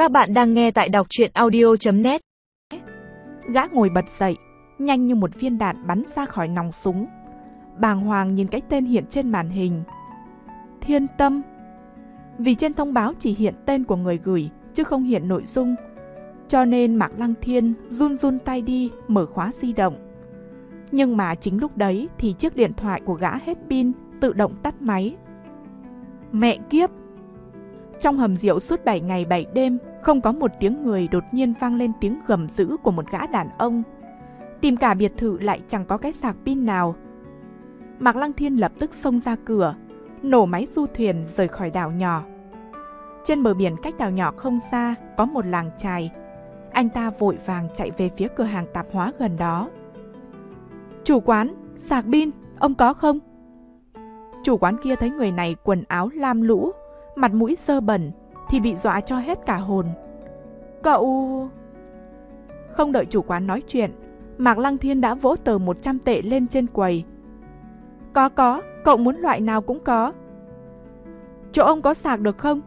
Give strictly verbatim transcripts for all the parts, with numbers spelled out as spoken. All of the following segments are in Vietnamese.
Các bạn đang nghe tại đọc truyện audio chấm net. Gã ngồi bật dậy, nhanh như một viên đạn bắn ra khỏi nòng súng. Bàng hoàng nhìn cái tên hiện trên màn hình. Thiên Tâm. Vì trên thông báo chỉ hiện tên của người gửi, chứ không hiện nội dung, cho nên Mạc Lăng Thiên run run tay đi mở khóa di động. Nhưng mà chính lúc đấy thì chiếc điện thoại của gã hết pin, tự động tắt máy. Mẹ kiếp! Trong hầm rượu suốt bảy ngày bảy đêm, không có một tiếng người, đột nhiên vang lên tiếng gầm dữ của một gã đàn ông. Tìm cả biệt thự lại chẳng có cái sạc pin nào. Mạc Lăng Thiên lập tức xông ra cửa, nổ máy du thuyền rời khỏi đảo nhỏ. Trên bờ biển cách đảo nhỏ không xa có một làng chài. Anh ta vội vàng chạy về phía cửa hàng tạp hóa gần đó. Chủ quán, sạc pin, ông có không? Chủ quán kia thấy người này quần áo lam lũ, mặt mũi dơ bẩn thì bị dọa cho hết cả hồn. Cậu... Không đợi chủ quán nói chuyện, Mạc Lăng Thiên đã vỗ tờ một trăm tệ lên trên quầy. Có có, cậu muốn loại nào cũng có. Chỗ ông có sạc được không?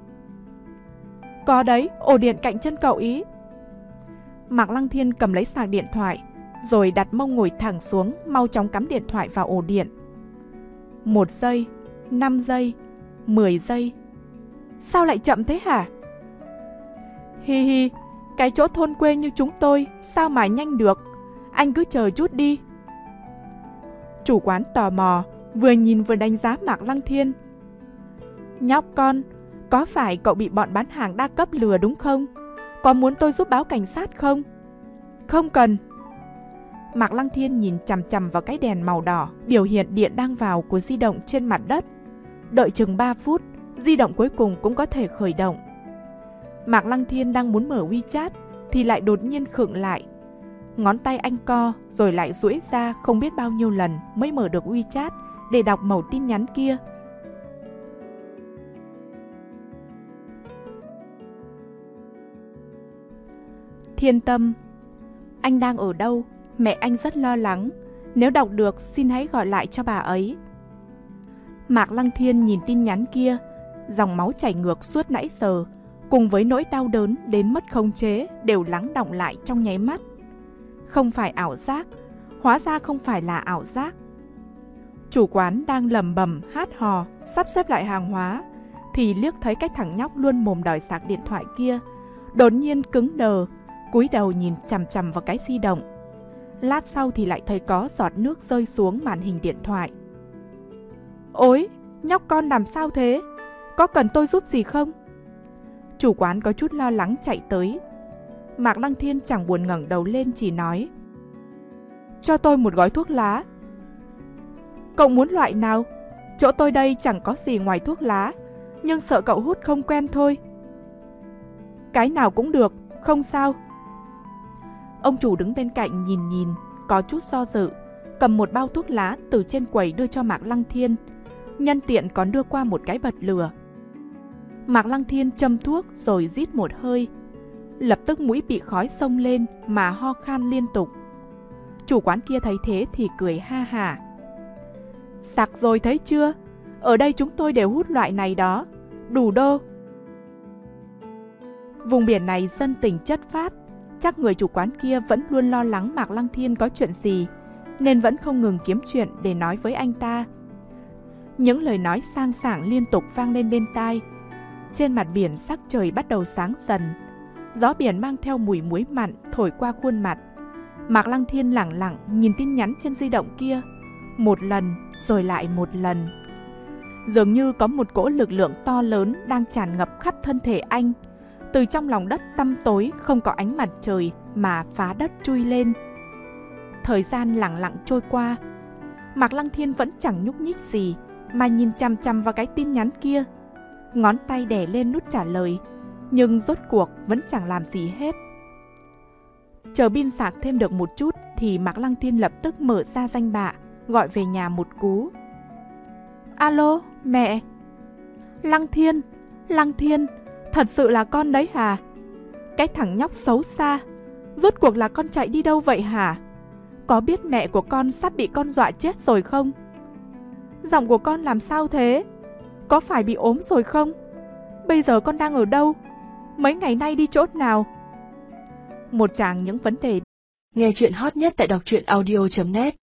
Có đấy, ổ điện cạnh chân cậu ý. Mạc Lăng Thiên cầm lấy sạc điện thoại, rồi đặt mông ngồi thẳng xuống, mau chóng cắm điện thoại vào ổ điện. Một giây, năm giây, mười giây. Sao lại chậm thế hả? Hi hi, cái chỗ thôn quê như chúng tôi sao mà nhanh được, anh cứ chờ chút đi. Chủ quán tò mò, vừa nhìn vừa đánh giá Mạc Lăng Thiên. Nhóc con, có phải cậu bị bọn bán hàng đa cấp lừa đúng không? Có muốn tôi giúp báo cảnh sát không? Không cần. Mạc Lăng Thiên nhìn chằm chằm vào cái đèn màu đỏ biểu hiện điện đang vào của di động trên mặt đất. Đợi chừng ba phút, di động cuối cùng cũng có thể khởi động. Mạc Lăng Thiên đang muốn mở WeChat thì lại đột nhiên khựng lại. Ngón tay anh co rồi lại duỗi ra không biết bao nhiêu lần mới mở được WeChat để đọc mẩu tin nhắn kia. Thiên Tâm, anh đang ở đâu? Mẹ anh rất lo lắng. Nếu đọc được xin hãy gọi lại cho bà ấy. Mạc Lăng Thiên nhìn tin nhắn kia, dòng máu chảy ngược suốt nãy giờ, cùng với nỗi đau đớn đến mất khống chế đều lắng đọng lại trong nháy mắt. Không phải ảo giác, hóa ra không phải là ảo giác. Chủ quán đang lẩm bẩm hát hò, sắp xếp lại hàng hóa, thì liếc thấy cái thằng nhóc luôn mồm đòi sạc điện thoại kia, đột nhiên cứng đờ, cúi đầu nhìn chằm chằm vào cái di động. Lát sau thì lại thấy có giọt nước rơi xuống màn hình điện thoại. Ôi, nhóc con làm sao thế? Có cần tôi giúp gì không? Chủ quán có chút lo lắng chạy tới. Mạc Lăng Thiên chẳng buồn ngẩng đầu lên, chỉ nói: Cho tôi một gói thuốc lá. Cậu muốn loại nào? Chỗ tôi đây chẳng có gì ngoài thuốc lá, nhưng sợ cậu hút không quen thôi. Cái nào cũng được, không sao. Ông chủ đứng bên cạnh nhìn nhìn, có chút do dự, cầm một bao thuốc lá từ trên quầy đưa cho Mạc Lăng Thiên, nhân tiện còn đưa qua một cái bật lửa. Mạc Lăng Thiên châm thuốc rồi rít một hơi, lập tức mũi bị khói xông lên mà ho khan liên tục. Chủ quán kia thấy thế thì cười ha hả. Sặc rồi thấy chưa? Ở đây chúng tôi đều hút loại này đó, đủ đô. Vùng biển này dân tình chất phát, chắc người chủ quán kia vẫn luôn lo lắng Mạc Lăng Thiên có chuyện gì, nên vẫn không ngừng kiếm chuyện để nói với anh ta. Những lời nói sang sảng liên tục vang lên bên tai. Trên mặt biển sắc trời bắt đầu sáng dần, gió biển mang theo mùi muối mặn thổi qua khuôn mặt. Mạc Lăng Thiên lẳng lặng nhìn tin nhắn trên di động kia, một lần rồi lại một lần. Dường như có một cỗ lực lượng to lớn đang tràn ngập khắp thân thể anh, từ trong lòng đất tăm tối không có ánh mặt trời mà phá đất chui lên. Thời gian lặng lặng trôi qua, Mạc Lăng Thiên vẫn chẳng nhúc nhích gì mà nhìn chằm chằm vào cái tin nhắn kia. Ngón tay đè lên nút trả lời, nhưng rốt cuộc vẫn chẳng làm gì hết. Chờ pin sạc thêm được một chút thì Mạc Lăng Thiên lập tức mở ra danh bạ, gọi về nhà một cú. Alo, mẹ. Lăng Thiên, Lăng Thiên, thật sự là con đấy hả? Cái thằng nhóc xấu xa, rốt cuộc là con chạy đi đâu vậy hả? Có biết mẹ của con sắp bị con dọa chết rồi không? Giọng của con làm sao thế? Có phải bị ốm rồi không? Bây giờ con đang ở đâu? Mấy ngày nay đi chỗ nào? Một tràng những vấn đề. Nghe chuyện hot nhất tại đọc truyện audio chấm net.